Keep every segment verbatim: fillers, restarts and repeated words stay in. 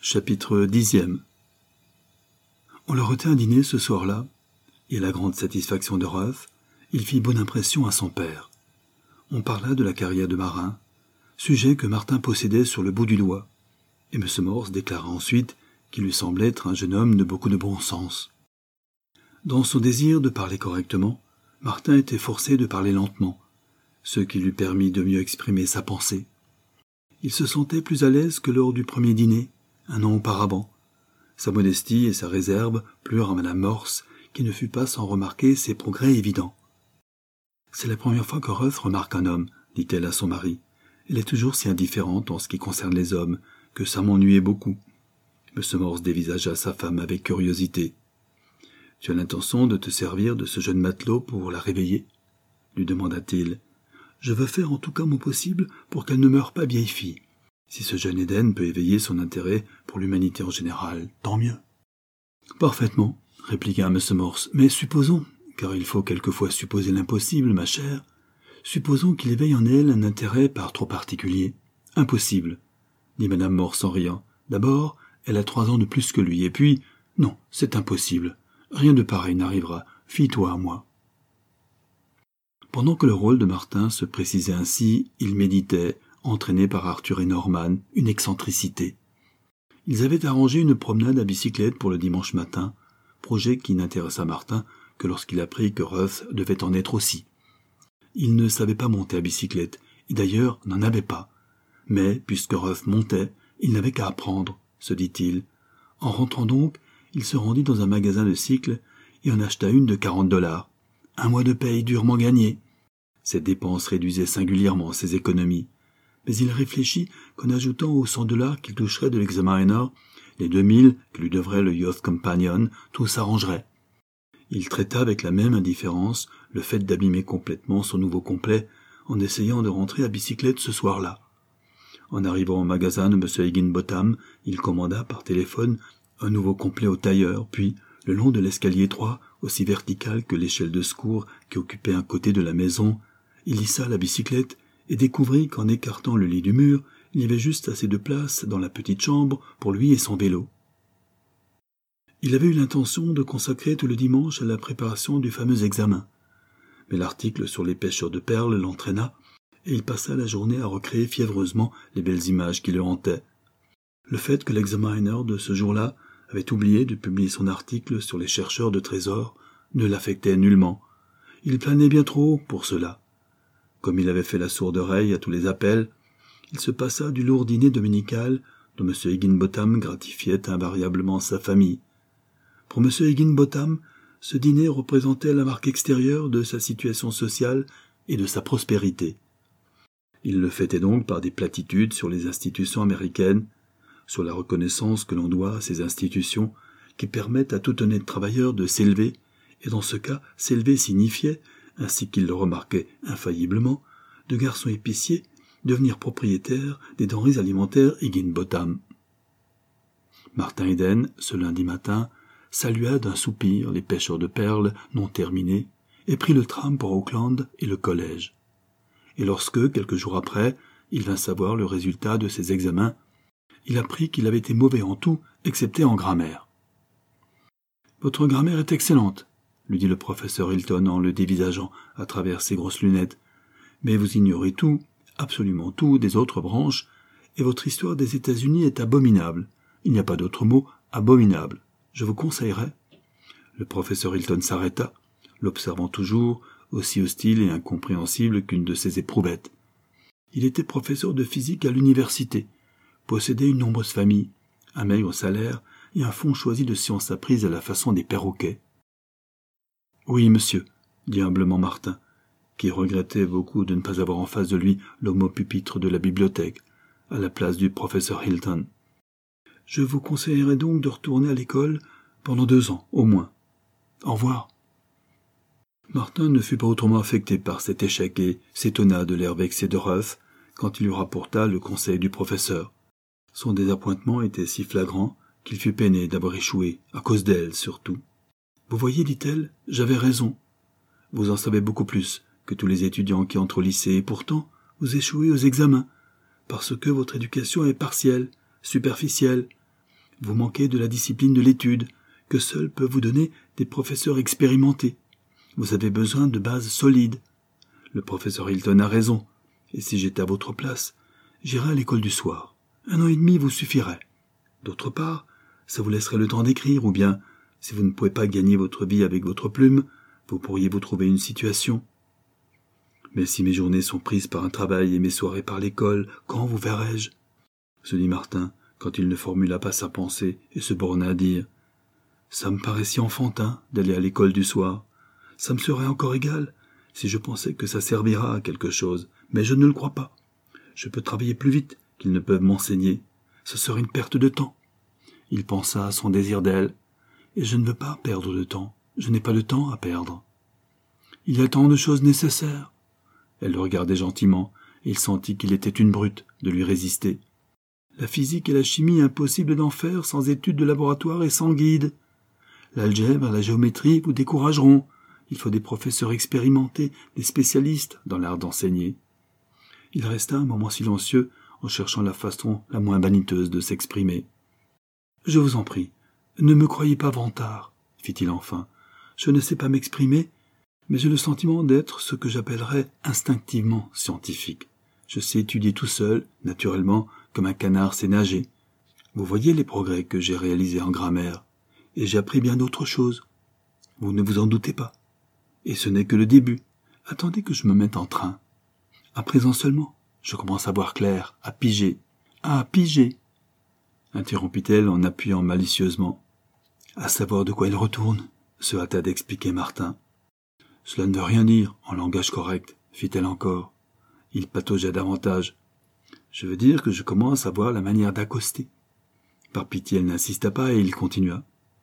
Chapitre dixième. On leur retint un dîner ce soir-là, et à la grande satisfaction de Ruth, il fit bonne impression à son père. On parla de la carrière de marin, sujet que Martin possédait sur le bout du doigt, et M. Morse déclara ensuite qu'il lui semblait être un jeune homme de beaucoup de bon sens. Dans son désir de parler correctement, Martin était forcé de parler lentement, ce qui lui permit de mieux exprimer sa pensée. Il se sentait plus à l'aise que lors du premier dîner, un an auparavant. Sa modestie et sa réserve plurent à Madame Morse, qui ne fut pas sans remarquer ses progrès évidents. « C'est la première fois que Ruth remarque un homme, dit-elle à son mari. Elle est toujours si indifférente en ce qui concerne les hommes, que ça m'ennuyait beaucoup. » M. Morse dévisagea sa femme avec curiosité. « Tu as l'intention de te servir de ce jeune matelot pour la réveiller ?» lui demanda-t-il. « Je veux faire en tout cas mon possible pour qu'elle ne meure pas vieille fille. Si ce jeune Éden peut éveiller son intérêt pour l'humanité en général, tant mieux. »« Parfaitement, » répliqua M. Morse, « mais supposons, car il faut quelquefois supposer l'impossible, ma chère, supposons qu'il éveille en elle un intérêt par trop particulier. Impossible, dit Madame Morse en riant. D'abord, elle a trois ans de plus que lui, et puis, non, c'est impossible. Rien de pareil n'arrivera. Fie-toi à moi. » Pendant que le rôle de Martin se précisait ainsi, il méditait, entraîné par Arthur et Norman, une excentricité. Ils avaient arrangé une promenade à bicyclette pour le dimanche matin, projet qui n'intéressa Martin que lorsqu'il apprit que Ruth devait en être aussi. Il ne savait pas monter à bicyclette, et d'ailleurs n'en avait pas. Mais, puisque Ruth montait, il n'avait qu'à apprendre, se dit-il. En rentrant donc, il se rendit dans un magasin de cycles et en acheta une de quarante dollars. Un mois de paye durement gagné. Cette dépense réduisait singulièrement ses économies. Mais il réfléchit qu'en ajoutant aux cent dollars qu'il toucherait de l'Examiner, les deux mille que lui devrait le Youth Companion, tout s'arrangerait. Il traita avec la même indifférence le fait d'abîmer complètement son nouveau complet en essayant de rentrer à bicyclette ce soir-là. En arrivant au magasin de M. Higginbotham, il commanda par téléphone un nouveau complet au tailleur, puis, le long de l'escalier étroit, aussi vertical que l'échelle de secours qui occupait un côté de la maison, il hissa la bicyclette et découvrit qu'en écartant le lit du mur, il y avait juste assez de place dans la petite chambre pour lui et son vélo. Il avait eu l'intention de consacrer tout le dimanche à la préparation du fameux examen. Mais l'article sur les pêcheurs de perles l'entraîna, et il passa la journée à recréer fiévreusement les belles images qui le hantaient. Le fait que l'Examiner de ce jour-là avait oublié de publier son article sur les chercheurs de trésors ne l'affectait nullement. Il planait bien trop haut pour cela. Comme il avait fait la sourde oreille à tous les appels, il se passa du lourd dîner dominical dont M. Higginbotham gratifiait invariablement sa famille. Pour M. Higginbotham, ce dîner représentait la marque extérieure de sa situation sociale et de sa prospérité. Il le fêtait donc par des platitudes sur les institutions américaines, sur la reconnaissance que l'on doit à ces institutions qui permettent à tout honnête travailleur de s'élever, et dans ce cas, s'élever signifiait, ainsi qu'il le remarquait infailliblement, de garçon épicier devenir propriétaire des denrées alimentaires Higginbotham. Martin Eden, ce lundi matin, salua d'un soupir les pêcheurs de perles non terminés et prit le tram pour Auckland et le collège. Et lorsque, quelques jours après, il vint savoir le résultat de ses examens, il apprit qu'il avait été mauvais en tout, excepté en grammaire. « Votre grammaire est excellente, » lui dit le professeur Hilton en le dévisageant à travers ses grosses lunettes, « mais vous ignorez tout, absolument tout, des autres branches, et votre histoire des États-Unis est abominable. Il n'y a pas d'autre mot, abominable. Je vous conseillerais. » Le professeur Hilton s'arrêta, l'observant toujours, aussi hostile et incompréhensible qu'une de ses éprouvettes. Il était professeur de physique à l'université, possédait une nombreuse famille, un maigre salaire et un fonds choisi de sciences apprises à la façon des perroquets. « Oui, monsieur, » dit humblement Martin, qui regrettait beaucoup de ne pas avoir en face de lui l'homme au pupitre de la bibliothèque, à la place du professeur Hilton. « Je vous conseillerais donc de retourner à l'école pendant deux ans, au moins. Au revoir. » Martin ne fut pas autrement affecté par cet échec et s'étonna de l'air vexé de Ruth quand il lui rapporta le conseil du professeur. Son désappointement était si flagrant qu'il fut peiné d'avoir échoué, à cause d'elle surtout. « Vous voyez, dit-elle, j'avais raison. Vous en savez beaucoup plus que tous les étudiants qui entrent au lycée, et pourtant vous échouez aux examens, parce que votre éducation est partielle, superficielle. Vous manquez de la discipline de l'étude, que seuls peuvent vous donner des professeurs expérimentés. Vous avez besoin de bases solides. Le professeur Hilton a raison, et si j'étais à votre place, j'irais à l'école du soir. Un an et demi vous suffirait. D'autre part, ça vous laisserait le temps d'écrire, ou bien, si vous ne pouvez pas gagner votre vie avec votre plume, vous pourriez vous trouver une situation. Mais si mes journées sont prises par un travail et mes soirées par l'école, quand vous verrai-je ? Se dit Martin, quand il ne formula pas sa pensée et se borna à dire « Ça me paraît si enfantin d'aller à l'école du soir. Ça me serait encore égal si je pensais que ça servira à quelque chose, mais je ne le crois pas. Je peux travailler plus vite qu'ils ne peuvent m'enseigner. Ce serait une perte de temps. » Il pensa à son désir d'elle, et je ne veux pas perdre de temps. Je n'ai pas de temps à perdre. Il y a tant de choses nécessaires. Elle le regardait gentiment, et il sentit qu'il était une brute de lui résister. La physique et la chimie, impossible d'en faire sans études de laboratoire et sans guide. L'algèbre, la géométrie vous décourageront. Il faut des professeurs expérimentés, des spécialistes dans l'art d'enseigner. Il resta un moment silencieux en cherchant la façon la moins vaniteuse de s'exprimer. « Je vous en prie, ne me croyez pas vantard, fit-il enfin. Je ne sais pas m'exprimer, mais j'ai le sentiment d'être ce que j'appellerais instinctivement scientifique. Je sais étudier tout seul, naturellement, comme un canard sait nager. Vous voyez les progrès que j'ai réalisés en grammaire, et j'ai appris bien d'autres choses. Vous ne vous en doutez pas. Et ce n'est que le début. Attendez que je me mette en train. À présent seulement, je commence à voir clair, à piger. Ah, piger !» interrompit-elle en appuyant malicieusement. « À savoir de quoi il retourne, » se hâta d'expliquer Martin. « Cela ne veut rien dire, en langage correct, » fit-elle encore. Il pataugeait davantage. « Je veux dire que je commence à voir la manière d'accoster. » Par pitié, elle n'insista pas et il continua.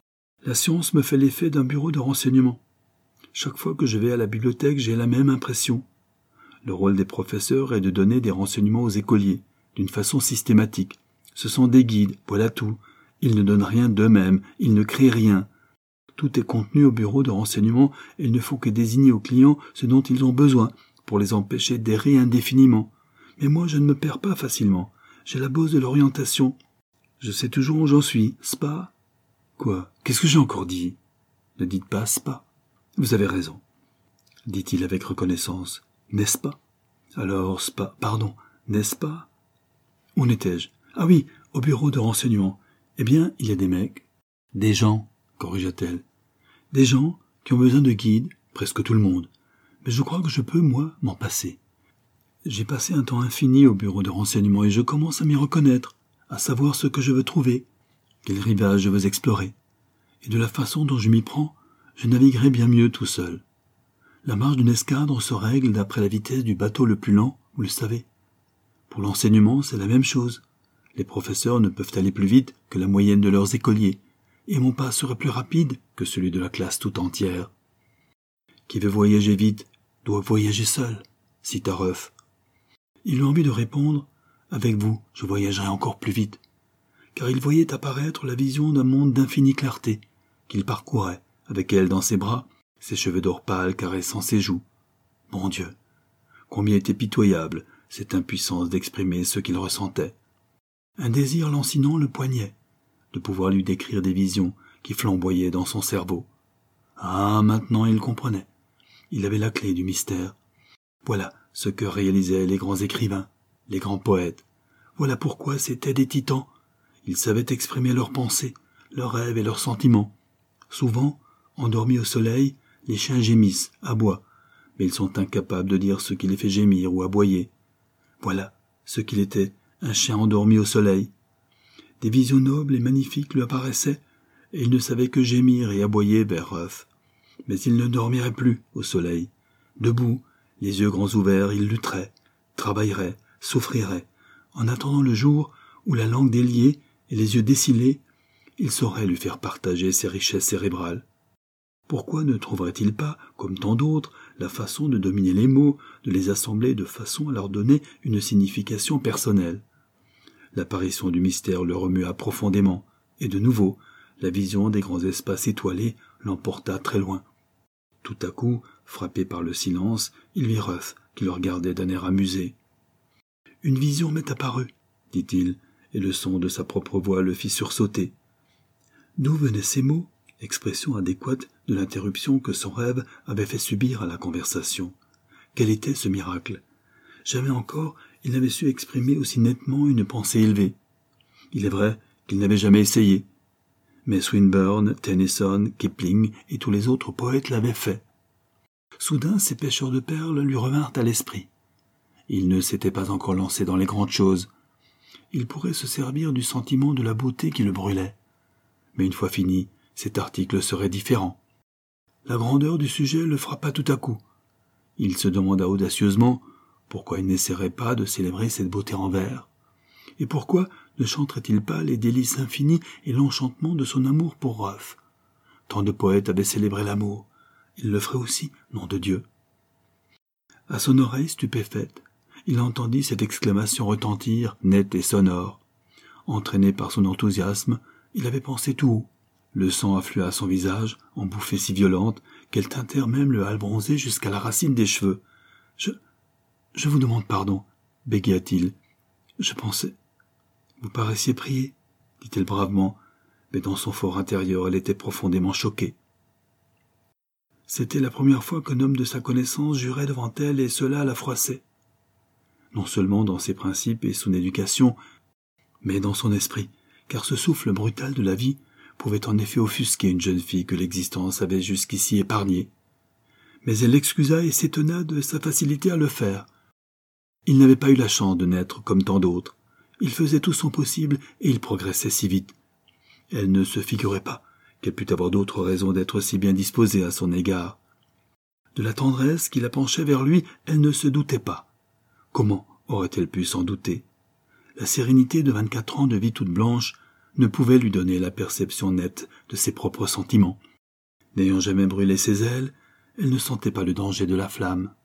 « La science me fait l'effet d'un bureau de renseignement. Chaque fois que je vais à la bibliothèque, j'ai la même impression. Le rôle des professeurs est de donner des renseignements aux écoliers, d'une façon systématique. Ce sont des guides, voilà tout. Ils ne donnent rien d'eux-mêmes, ils ne créent rien. Tout est contenu au bureau de renseignement et il ne faut que désigner aux clients ce dont ils ont besoin pour les empêcher d'errer indéfiniment. Mais moi, je ne me perds pas facilement. J'ai la bosse de l'orientation. Je sais toujours où j'en suis. Spa ? Quoi ? Qu'est-ce que j'ai encore dit ? Ne dites pas spa. Vous avez raison, dit-il avec reconnaissance. N'est-ce pas ? Alors, spa, pardon, n'est-ce pas ? Où étais-je ? Ah oui, au bureau de renseignement. Eh bien, il y a des mecs, des gens, corrigea-t-elle. Des gens qui ont besoin de guides, presque tout le monde. Mais je crois que je peux, moi, m'en passer. J'ai passé un temps infini au bureau de renseignement et je commence à m'y reconnaître, à savoir ce que je veux trouver, quel rivage je veux explorer. Et de la façon dont je m'y prends, je naviguerai bien mieux tout seul. La marche d'une escadre se règle d'après la vitesse du bateau le plus lent, vous le savez. Pour l'enseignement, c'est la même chose. Les professeurs ne peuvent aller plus vite que la moyenne de leurs écoliers, et mon pas serait plus rapide que celui de la classe tout entière. Qui veut voyager vite doit voyager seul, cita Ruff. Il eut envie de répondre « Avec vous, je voyagerai encore plus vite », car il voyait apparaître la vision d'un monde d'infinie clarté, qu'il parcourait, avec elle dans ses bras, ses cheveux d'or pâle caressant ses joues. Mon Dieu, combien était pitoyable cette impuissance d'exprimer ce qu'il ressentait. Un désir lancinant le poignait, de pouvoir lui décrire des visions qui flamboyaient dans son cerveau. Ah, maintenant il comprenait. Il avait la clé du mystère. Voilà ce que réalisaient les grands écrivains, les grands poètes. Voilà pourquoi c'étaient des titans. Ils savaient exprimer leurs pensées, leurs rêves et leurs sentiments. Souvent, endormis au soleil, les chiens gémissent, aboient, mais ils sont incapables de dire ce qui les fait gémir ou aboyer. Voilà ce qu'il était, un chien endormi au soleil. Des visions nobles et magnifiques lui apparaissaient, et il ne savait que gémir et aboyer vers Ruff. Mais il ne dormirait plus au soleil. Debout, les yeux grands ouverts, il lutterait, travaillerait, souffrirait. En attendant le jour où la langue déliée et les yeux dessillés, il saurait lui faire partager ses richesses cérébrales. Pourquoi ne trouverait-il pas, comme tant d'autres, la façon de dominer les mots, de les assembler de façon à leur donner une signification personnelle ? L'apparition du mystère le remua profondément, et de nouveau, la vision des grands espaces étoilés l'emporta très loin. Tout à coup, frappé par le silence, il vit Ruff, qui le regardait d'un air amusé. « Une vision m'est apparue, dit-il, et le son de sa propre voix le fit sursauter. D'où venaient ces mots, expression adéquate de l'interruption que son rêve avait fait subir à la conversation? Quel était ce miracle? Jamais encore il n'avait su exprimer aussi nettement une pensée élevée. Il est vrai qu'il n'avait jamais essayé, mais Swinburne, Tennyson, Kipling et tous les autres poètes l'avaient fait. Soudain, ces pêcheurs de perles lui revinrent à l'esprit. Il ne s'était pas encore lancé dans les grandes choses. Il pourrait se servir du sentiment de la beauté qui le brûlait. Mais une fois fini, cet article serait différent. La grandeur du sujet le frappa tout à coup. Il se demanda audacieusement pourquoi il n'essaierait pas de célébrer cette beauté en vers. Et pourquoi ne chanterait-il pas les délices infinis et l'enchantement de son amour pour Ruff? Tant de poètes avaient célébré l'amour. Il le ferait aussi, nom de Dieu. À son oreille stupéfaite, il entendit cette exclamation retentir, nette et sonore. Entraîné par son enthousiasme, il avait pensé tout haut. Le sang afflua à son visage, en bouffées si violentes qu'elles teintèrent même le hâle bronzé jusqu'à la racine des cheveux. « Je... je vous demande pardon, » bégaya-t-il. « Je pensais... » « Vous paraissiez prier, » dit-elle bravement, mais dans son fort intérieur elle était profondément choquée. C'était la première fois qu'un homme de sa connaissance jurait devant elle et cela la froissait. Non seulement dans ses principes et son éducation, mais dans son esprit, car ce souffle brutal de la vie pouvait en effet offusquer une jeune fille que l'existence avait jusqu'ici épargnée. Mais elle l'excusa et s'étonna de sa facilité à le faire. Il n'avait pas eu la chance de naître comme tant d'autres. Il faisait tout son possible et il progressait si vite. Elle ne se figurait pas qu'elle pût avoir d'autres raisons d'être si bien disposée à son égard. De la tendresse qui la penchait vers lui, elle ne se doutait pas. Comment aurait-elle pu s'en douter? La sérénité de vingt-quatre ans de vie toute blanche ne pouvait lui donner la perception nette de ses propres sentiments. N'ayant jamais brûlé ses ailes, elle ne sentait pas le danger de la flamme.